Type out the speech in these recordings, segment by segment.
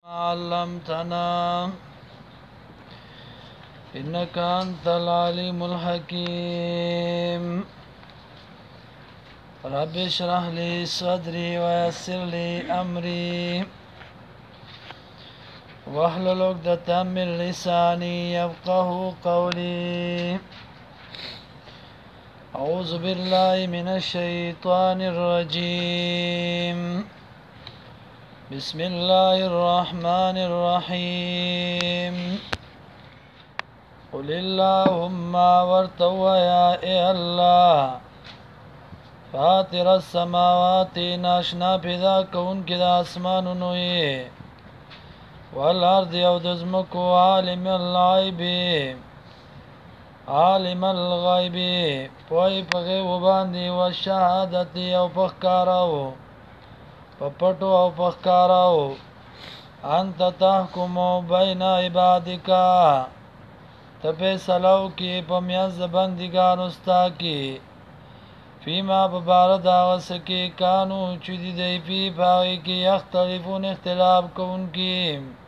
علمتنا إنك أنت العليم الحكيم رب اشرح لي صدري ويسر لي أمري واحلل عقدة من لساني يفقه قولي أعوذ بالله من الشيطان الرجيم بسم الله الرحمن الرحيم قل اللهم ورتوا يا الله فاطر السماوات ناشنا پیدا کون کی دا اسمانونو یې والارض او د ځمکو عالم الغیب عالم الغیب پوی په غیب باندې او شهادت او په ښکاراو په پټو او په ښکاراو انت تحکم بین عبادک ته فیصلو کې په میانځ د بندګانو ستا کې فیما ببارد آغا سکی کانو چودی دی پی پاگی کی اختلفون اختلاف کون کی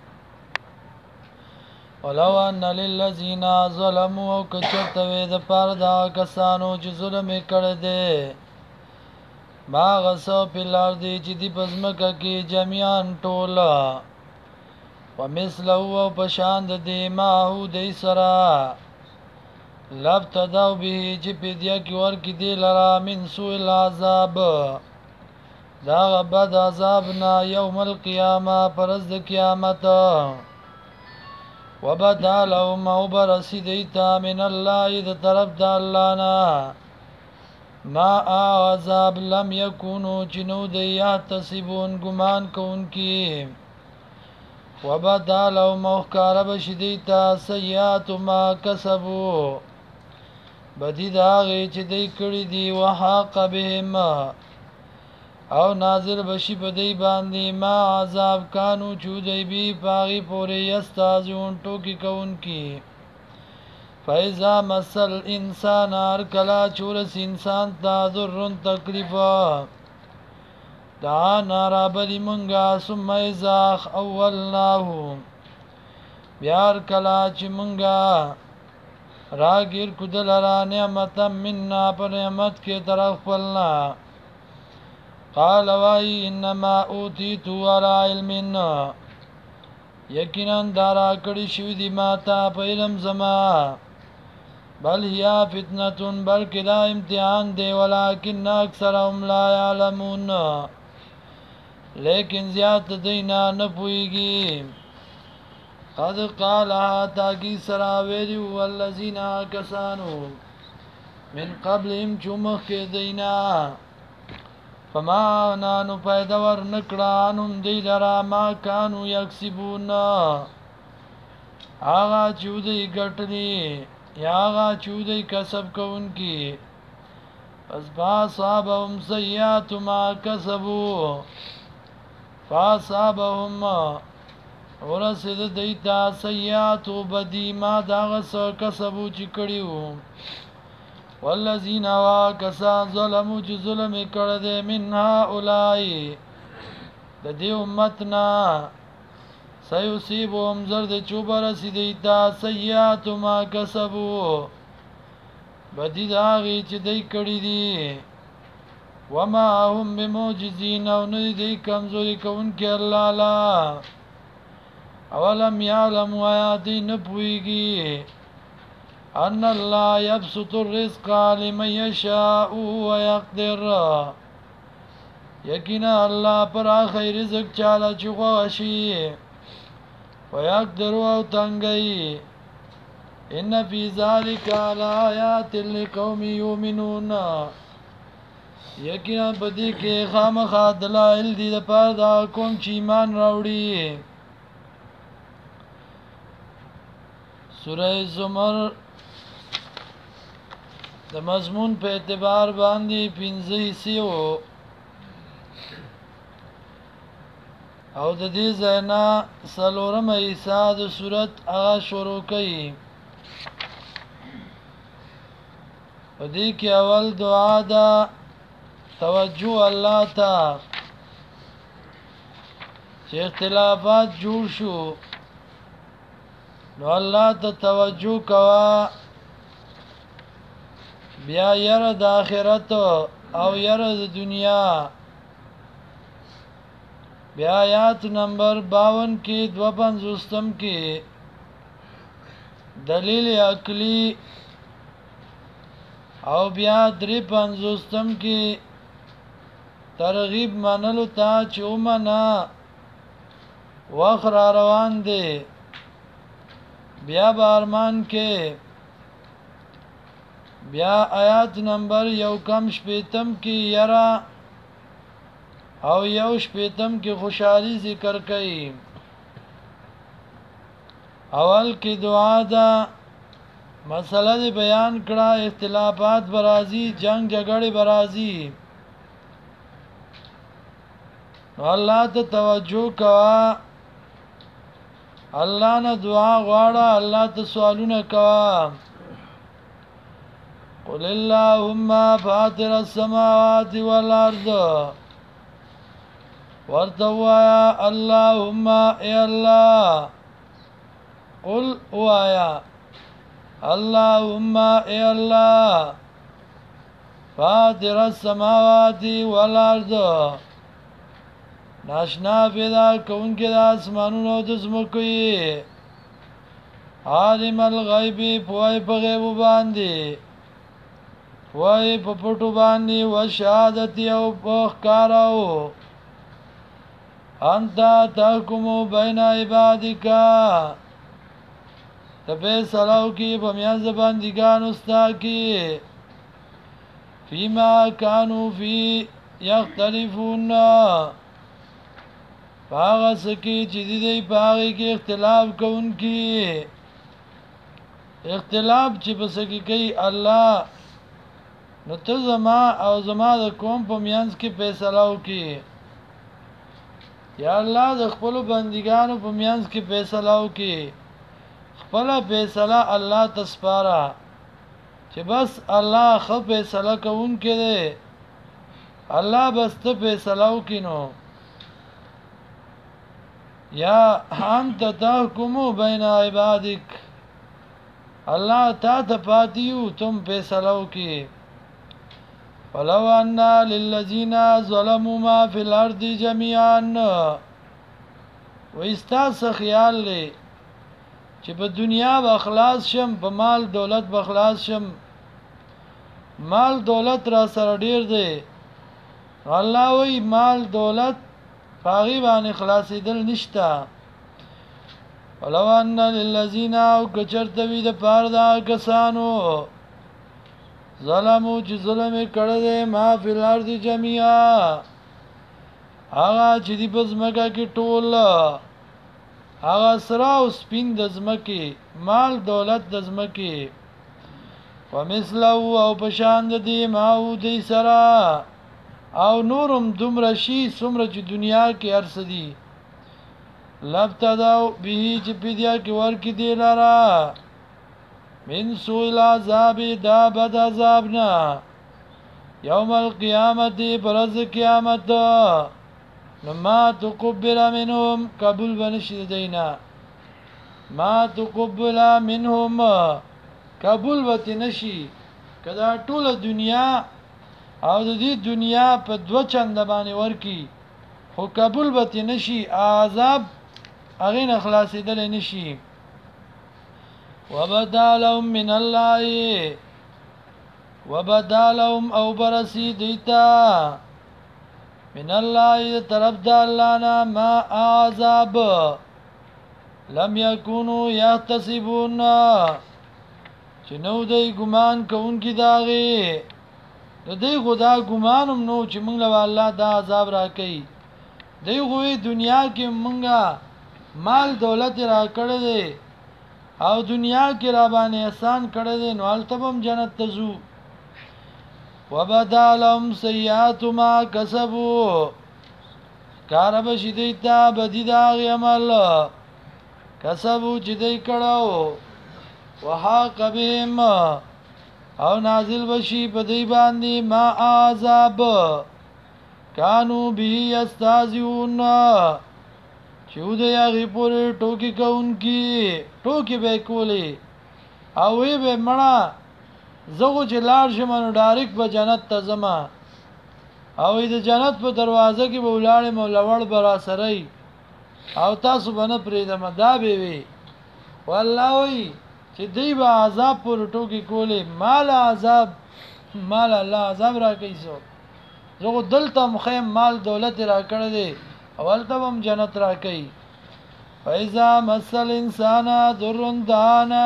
ولو ان للذین ظلموا او کچرتوی د پار دا کسانو چې ظلم کرده ما غصو پی لاردی چې دی پزمکا کی جمعان ټولا ومثلو او پشاند دی ماهو دی سرا لابتداو به چې پیدیا کی ورکی دی لرا من سوء العذاب دا غبد عذابنا یوم القیامه پرز د قیامت وبدالهم او برسی دیتا من الله د طرف د الله نه ما عذاب لم یکونو چنو دی یحتسبون گمان کون کی وبدالهم او ښکاره بشي دیتا سیئات ما کسبو بدی دا غی چې دی کړی دی وحاق بهم او نازل بشي په دی باندې ما عذاب کانو چودی بی پاغي پوری یستازون ټوکی کون کی فیضا مسل انسان هر کلا چورس انسان تا ذرن تکلیفا دا نارابلی منگا ثم ازاخ اولناهو بیار کلا چی منگا راگیر کدل را نعمتا مننا پر نعمت کے طرف پلنا قال وائی انما اوتیتو علا علمن یقینا دارا کڑی شوی دی ماتا پا علم زما بل ہیا فتنتن بلکہ دا امتحان دے ولیکن اکثرهم لا یعلمون لیکن زیادت دینا نپوئیگی قد قالها تاکی سراویلی والذین کسانو من قبلهم چومخ کے دینا فما نانو پیدور نکڑانم دی لرا ما کانو یکسبون آغا چودی گٹلی یا آغا چودی کسب کون کی پس فاصابهم سیئات ما کسبو فاصابهم ورسید دیتا سیئاتو بدی ما داغس کسبو چی کڑیو والذین واکسان ظلمو چی ظلم کرده من هؤلائی دا دی امتنا سیصیبهم زرد چوب رسی دیتا سیئاتو ما کسبو بدی داغی چی دی کڑی دی وما هم بموجزین او ندی دی کمزوری کون کی اللہ لا اولم یعلم آیاتی نپویگی ان اللہ یبسط الرزق لمن یشاء ویقدر یقینا اللہ پر آخی رزق چالا چغوشی ویقدر او تنگئی ان فی ذالک لآیات لقوم یومنون یقینا بدی کے خامخا دلائل دی دا پار دا قوم چی ایمان راوڑی سورہ زمر د مضمون په اعتبار باندې 15 حصے او د دې ځاینا سلورم حصہ د سورت هغه شروع کړي په دې کې اول دعا ده توجه الله ته چې اختلافات جوړ شو نو الله ته توجه کوا بیا یره د آخرت او یره د دنیا بیا آیات نمبر 52 کې 52م کې دلیل عقلی او بیا 53م کې ترغیب منلو ته چې ومنه وخت را روان دی بیا بارمان کې بیا آیات نمبر 1 کې یرا او 1 کې خوشحالی ذکر کړي اول کې دعا ده مسله دی بیان کړه اختلافات برازي جنگ جګړې برازي نو الله ته توجه کوا الله نه دعا غواړه الله ته سوالونه کوا قل اللهم فاطر السماوات والارض ورتوایا اللهم اے الله قل وایا اللهم اے الله فاطر السماوات والارض ناشنا پیدا کونکي د اسمانونو د زمکو عالم الغیب پوای په غیب باندې پوای په پټو باندې و شهادت او په ښکارو انت تحکم بین عبادک تبه سلاو کی په میاز بندگانو ستا کی فيما كانوا فی یختلفون پاغه سکی چې دې پاغه کې اختلاف کوونکی اختلاف چې په سکی کوي الله نو ته زما او زما د قوم په میانس کې فیصله وکي یا الله د خپل بندګانو په میانس کې فیصله وکي خپل فیصله الله تسپارا چې بس الله خو فیصله کوونکی دی الله بس ته فیصله وکي نو یا انت تحکم بین عبادک الله تا ته پاتیو تم فیصله وکي ولو ان للذین ظلموا ما فی الارض جميعا واستا خیال لې چې په دنیا به اخلاص شم په مال دولت به اخلاص شم مال دولت را سره ډیر دی الله وی مال دولت پاغي باندې خلاصېدل نشتا ولو ان للذین او کچرتوی د پاره دا کسانو ظلمو چې ظلم کړه دې ما فی الارض جميعا هغه چې دی په زمکه کې ټول هغه سره او سپین د زمکه مال دولت د زمکه ومثله او پشان دې ما او دې سره او نورم دومره شي څومره چې دنیا کې ارسدي لبتداو به چې پیډیا کې ورکی دی لارا من سوء العذاب دا بد عذابنا یوم القیامت برز قیامت نما تقبل منهم قبول بنشد دینا ما تقبل منهم قبول بتنشي کدا ټول دنیا او د دې دنیا په دو چند باندې ورکی خو قبول بتنشي عذاب اغه نه خلاصېدل نشي وبدالهم من الله وبدالهم او برسي دیتا من الله طرف د الله نه ما عذاب لم يكونوا يحتسبون چې نو دی ګمان کوونکی داغي د دې خدا ګمانم نو چې موږ له الله دا عذاب راکړي دی غوي دنیا کې مونږه مال دولت را کړی دی او دنیا کې را باندې احسان کړی دی نو التبم جنت تزو وبدالهم سیئات ما کسبوا کارب شدیتا بدی دا عمل کسبو چې دی کړو وحاق بهم او نازل بشي په دی باندې ما عذاب کانو به یستهزئون چې ودې هغې پورې ټوکې کوونکي ټوکې به یې کولې او وی به مړه زه خو چې لاړ شم نو ډایرکټ به جنت ته ځمه او د جنت په دروازه کې به ولاړې مو لوړ به را سره او تاسو به نه پرېږدم دا به وي والله وی چې دی به عذاب پورې ټوکې کولې مال الله عذاب را کوي سو زه خو دلته مخیم مال دولت را کړی دی او هلته به هم جنت را کوي فإذا مس الإنسان ضر دعانا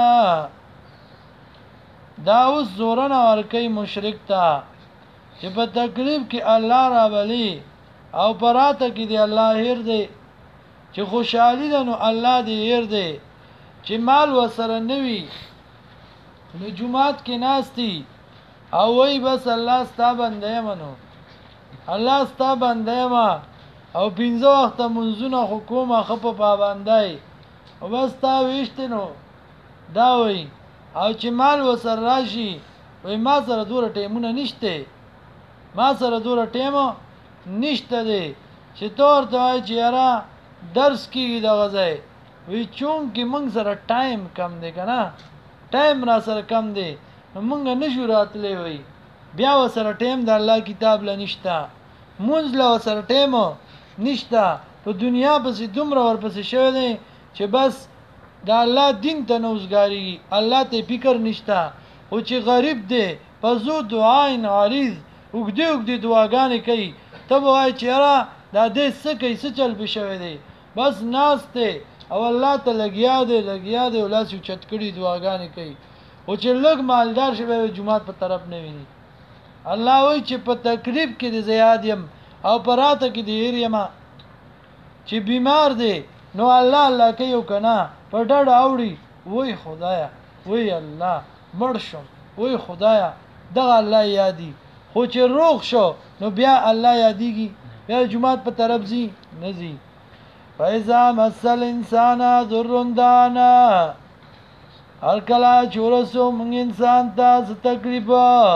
دا اوس زورنه ورکوي مشرک ته چې په تکلیف کې الله را بلی او پراته کې دی الله هیر دی چې خوشحالي ده نو الله دی هیر دی چې مال وسره نوي نو جمعات کې ناستی او وای بس الله ستا بنده منو الله ستا بنده ما او 15 وخت منځونه حکومت خپ پابندای او بس تا ویشتنو دا وای او چې مال وسر راشي وای ما سره دوره ټیمونه نشته ما سره دوره ټیمو نشته دی چې تور ته چې را درس کیږي د غځای وی چون کې موږ سره ټایم کم دی کنه ټایم را سره کم دی موږ نشو راتلې وی بیا وسره ټیم د الله کتاب لنیشتا مونږ له وسره ټیمو نشتا په دنیا پسې دومره ورپسې شوی دی چې بس د الله دین ته نوزګاری الله ته فکر نشتا او چې غریب دی په زو دعاین عریض وګدې دعاګانې کوي ته وای چې را دا دې څه کوي څه چل به شوی دی بس ناشته او الله ته لګیا دی ولاس یو چت کړي دعاګانې کوي او چې لګ مالدار شي به جمعات په طرف نه ویني الله وای چې په تکلیف کې د زیاد يم او پراته کې دی یما چې بیمار دی نو الله کوي کنه په ډډ اوړي وای خدایا وای الله مړ شم وای خدایا دغه الله یادي خو چې روغ شو نو بیا الله یادېږي بیا جمعات په طرف زی نزي فإذا مس الإنسان ضر دعانا هر کله چورسو موږ انسان ته تکلیف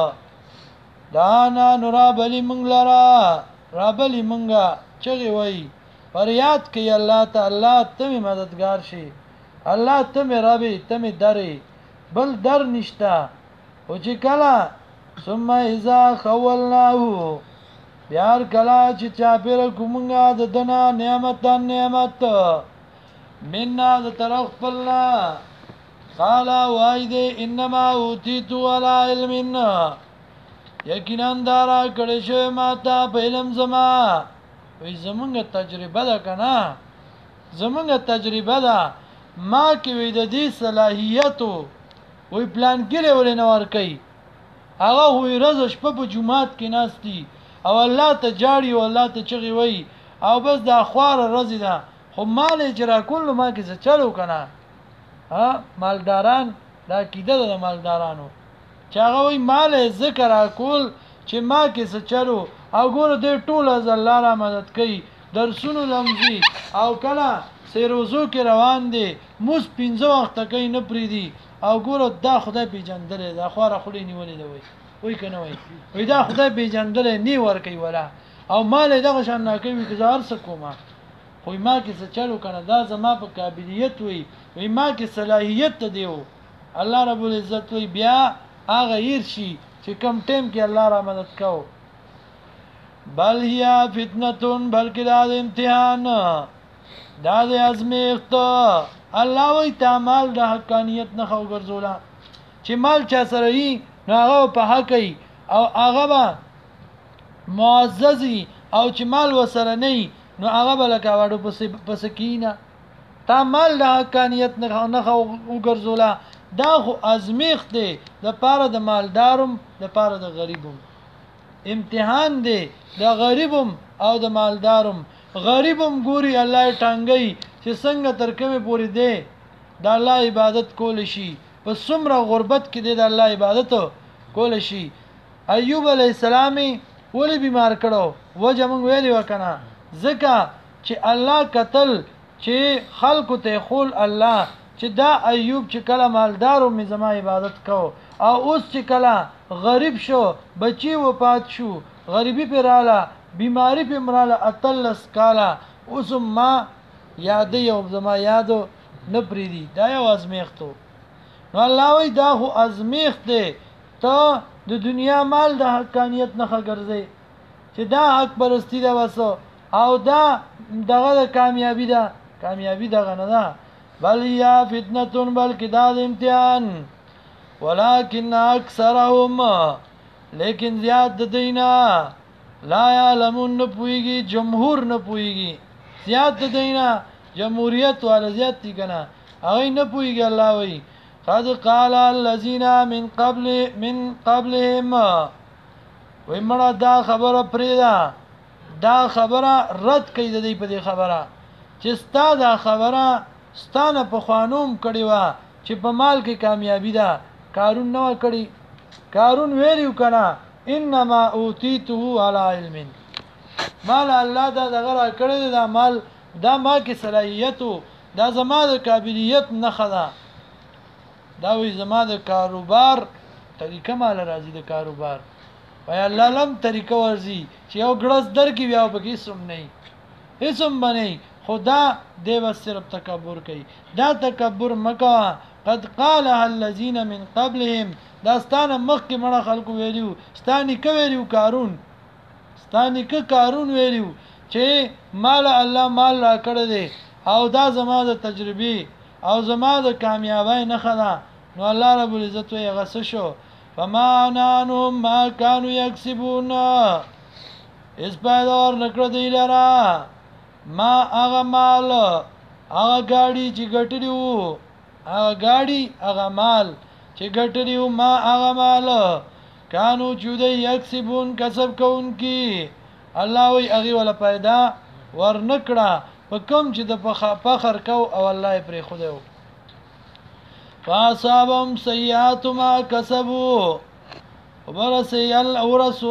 دانا نورا بلی منگ لرا را بلی منگا چگی وی فریاد کی اللہ تا اللہ تمی مددگار شی اللہ تمی ربی تمی دری بل در نشتا او چی کلا ثم اذا خولناهو بیار کلا چی چاپیر کمنگا ددنا نعمت مننا د طرف پلنا قالا وایده انما اوتیتو علا علمنا یقینا دارا کړه شوی ماته په علم زما وی زمونږ تجربه ده کنه زمونږ تجربه ده ما کې وی د دې صلاحیت وی پلان کړي ولې نه ور کوي هغه وی ورځ شپه په جمعات کې ناشتي او الله ته جاړي او الله ته چغي وی او بس د اخوار ورځ ده خو مال اجرا کول ما کې څه چلو کنه ها مالداران دا کیده د مالدارانو چې هغه وی مال ذکر کول چې ما کې څه چلو او ګوره دې ټول از الله را مدد کوي درسونو لمزي او کله سیروزو کې روان دي موس 15 وخت کوي نه پریدي او ګوره دا خدای پیجندل دا خواره خولي نیولې دی وای کنه وای دا خدای پیجندل نی ور کوي ولا او مال دغه شان نه کوي گزار سکوما خو ما کې څه چلو کنه دا زما په قابلیت وي ما کې صلاحیت ته دیو الله رب العزت وی بیا هغه هیر شي چې کم ټیم کې الله را مدد کو بل هيا فتنه بلکې دا امتحان دا د ازمیخت الله وی تعامل د حقانیت نه خو ګرځولا چې مال چا سره وي نو هغه په حق او هغه به معززي او چې مال وسره نه نو هغه به لکه واړو پس کینا تعامل د حقانیت نه خو ګرځولا دا خو ازمیخت دی د پاره د مالدارم د پاره د غریبم امتحان دی د غریبم او د مالدارم غریبم ګوري الله ټانګي چې څنګه ترکمه پوری دی د الله عبادت کول شي په څومره غربت کې دی د الله عبادت کول شي ایوب علی السلام ولې بیمار کړو وجه مونږ ویلی وکنه ځکه چې الله قتل چې خلق ته خول الله چې دا ایوب چې کله مالدارو می زما عبادت کو او اوس چې کله غریب شو بچي وفات شو غریبی پر رااله بیماری پر مراله اتلس کاله اوس ما یادې او زما یادو نه پریدي دا یو ازمیختو نو الله وی دا خو ازمیخت دی ته د دنیا مال د حقانیت نه ګرځي چې دا حق پرستی دا وسو او دا دغه د کامیابی دغه نه ده بل یا فتنه بلکې دا د امتحان ولكن اکثرهم لیکن زیاد د دینا لا یعلمون نه پويږي جمهور نه پويږي زیاد د دینا جمهوریت ولا زیات دي کنه هغه نه پويږي الله وی قد قال الذين من قبلهم ومړه دا خبره پریدا دا خبره رد کړي د دې په دې خبره چې ستا دا خبره ستانه په خوانوم کړي وا چې په مال کې کامیابی ده کارون نو کړي کارون ویلو کنه انما اوتیته علی علم مال الله دا دغه کړي دا مال دا ما کې صلاحیت دا زما د قابلیت نه خدا دا وی زما د کاروبار طریقه مال راځي د کاروبار وای الله لم طریقه ورزي چې یو ګړس درکې بیا پکې سم نه هیڅم باندې خدا دیو صرف تکبر کوي دا تکبر مکا قد قالها الذين من قبلهم داستانه مخکې مړه خلکو ویلیو ستانی کو ویلیو کارون ویلیو چې مال الله مال را کړی دی او دا زما د تجربه او زما د کامیابی نه خدا نو الله رب العزت یې غس شو فما نانهم ما كانوا يكسبون اس پیدار نکړه دی لرا ما هغه مال هغه گاڑی چې ګټلیو هغه گاڑی هغه مال چې ګټلیو ما هغه مال کانو چودې یکسبون کسب کوونکی الله وی هغه ولا پیدا ورنکړه په کوم چې د فخر کو او الله پرې خدایو فاصابهم سیئات ما کسبوا وبرسل او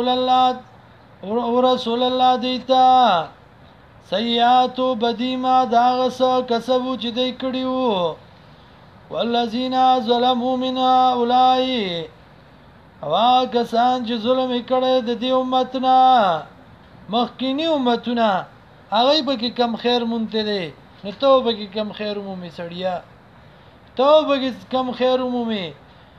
رسول الله دیتا سیئات بدیما داغس کسبو چې دی کړیو والذین ظلموا من هؤلاء وا کسان چې ظلم کړي د دې امتنا مخکینی امتونه هغه به کې کم خیر مونته دي نو توبه کې کم خیر مومي سړیا توبه کې کم خیر مومي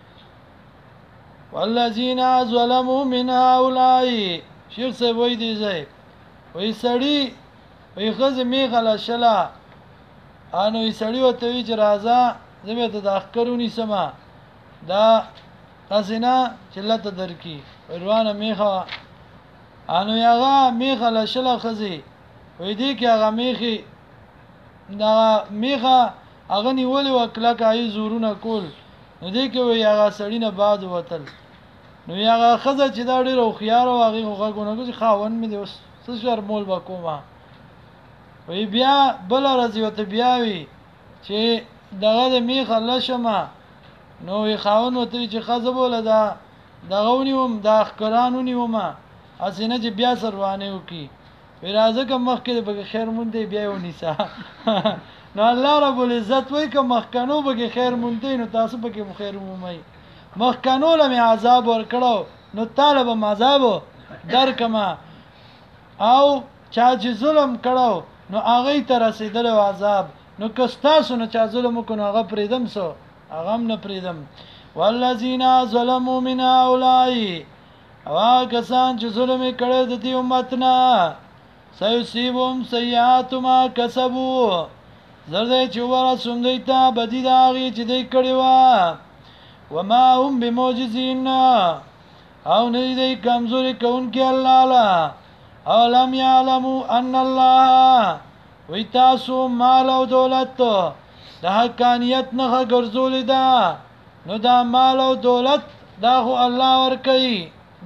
والذین ظلموا من هؤلاء شیخ سے وای دی زای وای سړی وای خزه می غلا شلا انو یې سړی وته وی چې راځه زمې ته داخکرونی سما دا قزنا چلته درکی روانه میخه انو یغه میخه لشل خزي وې دې کې هغه میخي دا میخه هغه نیولې وکړه کای زورونه کول نو دې کې وې هغه سړی نه باد وتل نو هغه خزه چې دا ډېر خيار او هغه غوګونه چې خاون مې دې څه شر مول وکوما وې بیا بل راځي وته بیا وی چې دغه د میخه لشمه نو وی خاون وته چې خزه بوله دا دغونیوم دا خکرانونیوم اسینه چې بیا سروانه وکي ورازه کوم مخکې به خیر مونږ دی بیا ونیسا نو الله رب العزت وای کوم مخکنو به خیر مونږ دی نو تاسو به خیر مومي مخکنو له عذاب ور کړو نو طالب عذاب در کما او چا چې ظلم کړو نو هغه ته رسیدل عذاب نو کستاسو نه چا ظلم وکړو هغه پریدم سو هغه هم نه پریدم والذین ظلموا من هؤلاء وا کسان چې ظلم کړي د دې امتنا سيصيبهم سيئات ما كسبوا زرد چې ورا سومدیتا بدی داغي چې دې کړي وا وما هم بموجزين او نه دې کمزوري کونکي الله لا او لم يعلموا ان الله ويتاسو مال او دولت د حقانیت نه ګرځول دا نو دا مال او دولت دا خو الله ور کوي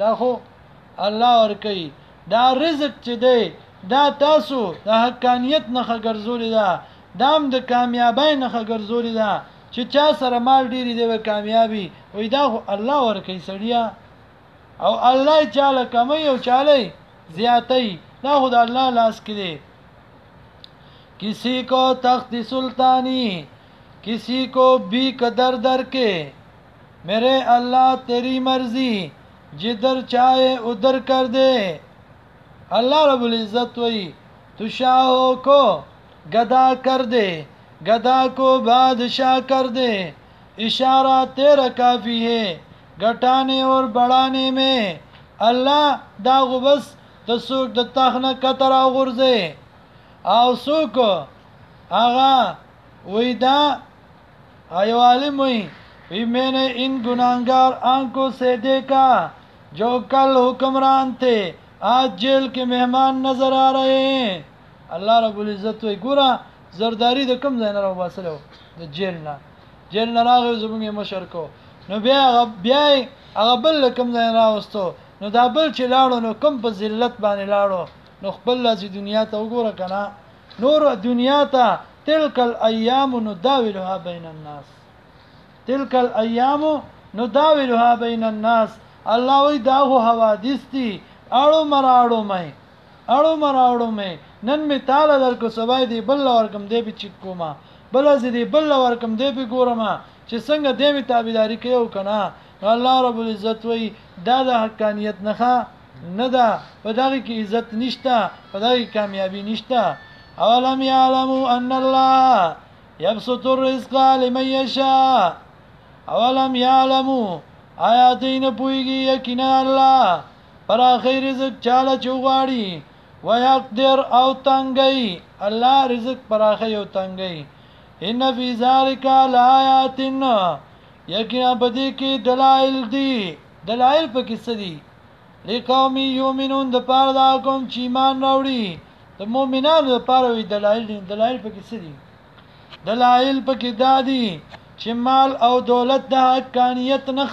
دا رزق چې دی دا تاسو د حقانیت نه ګرځول دا دام د کامیابی نه ګرځول دا چې چا سره مال ډیری دی کامیابی وای دا خو الله ور کوي سړیا او الله چاله کمی او چاله زیاتی دا خو د الله لاس کې دی کسی کو تخت سلطانی کسی کو بھی قدر در کے میرے اللہ تیری مرضی جدھر چاہے ادھر کر دے اللہ رب العزت وی تو شاہوں کو गदा कर दे, गदा को बादशाह कर दे, इशारा तेरा काफ़ी है घटाने और बढ़ाने में। अल्लाह دا خو بس د څوک د تخ نه کته راغورځي او څوک هغه وی دا ایو عالم وی میں نے ان گناہگار آنکھوں سے دیکھا جو کل حکمران تھے آج جیل کے مہمان نظر آ رہے ہیں. الله رب العزت وی ګوره زرداری د کم ځای نه راوباسلو د جیل نه راغی زمونږ مشر کو نو بیا هغه بل کم ځای نه راوستو نو دا بل چې لاړو نو کم په ذلت باندې لاړو نو خپل لاسي دنیا ته وګوره کنه نور دنیا ته تلک الایام نداولها بین الناس تلک الایام نداولها بین الناس. الله وی دا هو حوادث دي اړو مراړو مې نن می تعالی درکو سبای دی بل ورکم دی به چکو ما بل از دی بل ورکم دی به ګورم چې څنګه دی می تابعداري کوي کنه. الله رب العزت وی دا د حقانیت نه ده په دغه کې عزت نشته په دغه کې کامیابی نشته. اولم یعلموا ان الله یبسط الرزق لمن یشاء اولم یعلموا آیا دین پویږي یقینا الله پر اخر رزق چاله چوغاړي ويقدر او تنگي الله رزق پر اخر یو تنگي. ان فی ذلک لآیات یقینا بدی کې دلائل دي دلائل په کې څه دي لقوم یؤمنون د پاره دا کوم چې ایمان راوړي د مؤمنانو لپاره وی دلایل دي دلایل په کې څه دي دلایل په کې دادي چې مال او دولت د حقانیت نه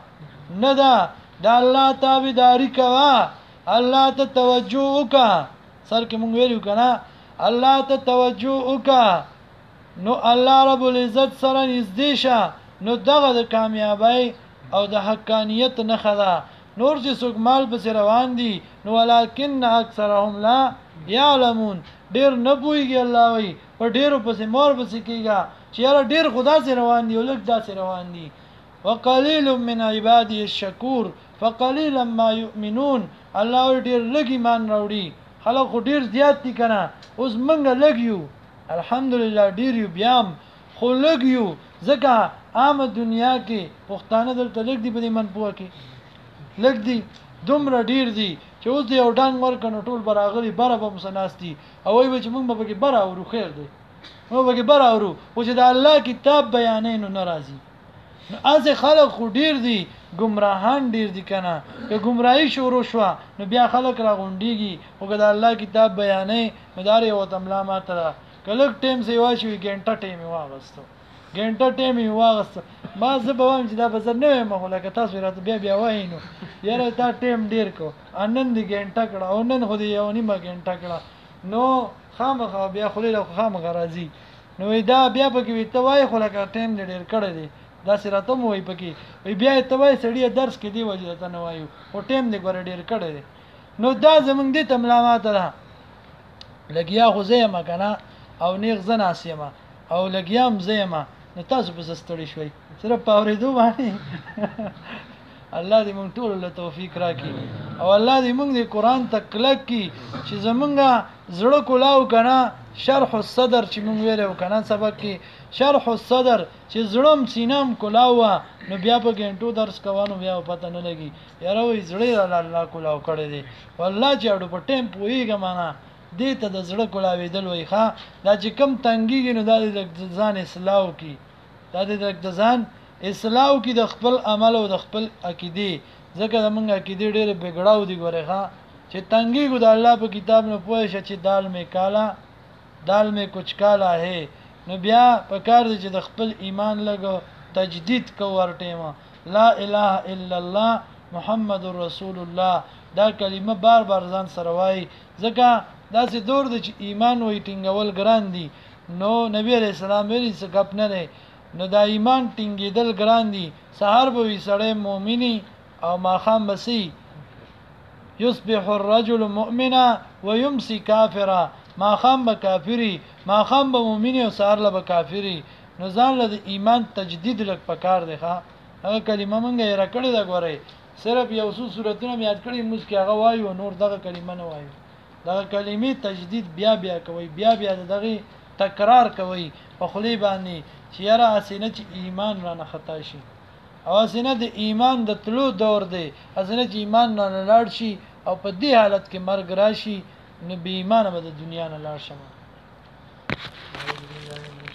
ده د الله تابعداري کوا الله ته توجه وکا سر کې مونږ ویلو کنه الله ته توجه وکا نو الله رب العزت سره نږدې شه نو دغه د کامیابی او د حقانیت نه ده. نور چې څوک مال پس روان دي نو ولکن اکثرهم لا یعلمون ډیر نه پوهیږي. الله وی په ډیرو پسې مور پسې کیږي چې یاره ډیر خدا سره روان دي ولک دا سره روان دي. وقلیل من عبادی الشکور فقلیلا ما یؤمنون. الله ډیر لږ ایمان راوړي خلک ډیر زیات دي کنه اوس منګه لګیو الحمدلله ډیر یو بیام خو لګیو ځکه عام دنیا کې پښتانه دلته لګ دي په دې من پوه کې لګ دي دومره ډیر دي چې اوس یو ډنګ ورکنه ټول براغلي بره به مسناستي او وای چې موږ به کې بره اورو خیر دی موږ به کې بره اورو او چې د الله کتاب بیانې نو ناراضي نو از خلک خو ډیر دي گمراهان ډیر دي کنه که گمراهی شروع شو نو بیا خلک را غونډيږي او که د الله کتاب بیانې مداري او تملا ماته کله ټیم سی واشي ګنټه ټیم واغستو ګنټه ټیم واغستو ما زه به وایم چې دا بزر نه یم خو لکه تاسو راته بیا واینو یاره دا ټیم ډیر کو انن دی ګنټه کړه او نن خو دی یو نیمه ګنټه کړه نو خامخا بیا خو له خامخا راځي نو دا بیا پکې وي ته وای خو لکه ټیم ډیر کړه دی دا سره ته مو وي پکې وي بیا ته وای سړی درس کې دی وځي ته نه وایو او ټیم دی ګور ډیر کړه دی نو دا زمونږ دي تملامات ده لګیا خو زه ما کنه او نیغ زنا سیمه او لګیام زېما نو تاسو به ستړي شوي صرف پاورېدو باندې الله دې مونږ ټول له توفیق راکړي او الله دې مونږ دې قران ته کلک کی چې زمونږه زړه کولاو کنه شرح الصدر چې مونږ ویلو کنه سبق کې شرح الصدر چې زړم سینم کولاو نو بیا په ګنټو درس کوانو بیا پته نه لګي یاره وې زړه الله کولاو کړی دی والله چې اډو په ټیم پوېګه معنا دې ته د زړه کولاوي دل وای ښا دا چې کم تنګيږي نو د ځان اصلاح کی دا د ځان اصلاح کی د خپل عمل او د خپل عقیده ځکه زمونږ عقیده ډېر بګړاو دي ګوره ښا چې تنګيږي د الله په کتاب نه پوه شي چې دال میں کچھ کالا ہے نو بیا په کار دي چې د خپل ایمان لګو تجدید کو ورټیما لا اله الا الله محمد رسول الله دا کلمه بار ځان سره وای ځکه دا سي دور د ایمان وې ټینګول ګران دي نو نبی عليه السلام ویلي څه غپ نه دی نو دا ایمان ټینګېدل ګران دي سحر به وي سړی مؤمنی او ماخام بسی یصبح الرجل مؤمنا ويمسي كافرا ماخام به کافری ماخام به مؤمنی او سحر له به کافری نو ځان له ایمان تجدید لک پکار دی ښا هغه کلمه مونږه یې راکړې دا غوړې صرف یو څو سورتونه یاد کړی موږ کې هغه وایو نور دغه کلمه نه وایو دغه کلمې تجدید بیا کوي بیا دغه تکرار کوي په خلی باندې چې یاره اسینه چې ایمان را نه خطا شي او اسینه د ایمان د تلو دور دی اسینه چې ایمان نه لاړ شي او په دې حالت کې مرګ راشي نو بې ایمانه به د دنیا نه لاړ شم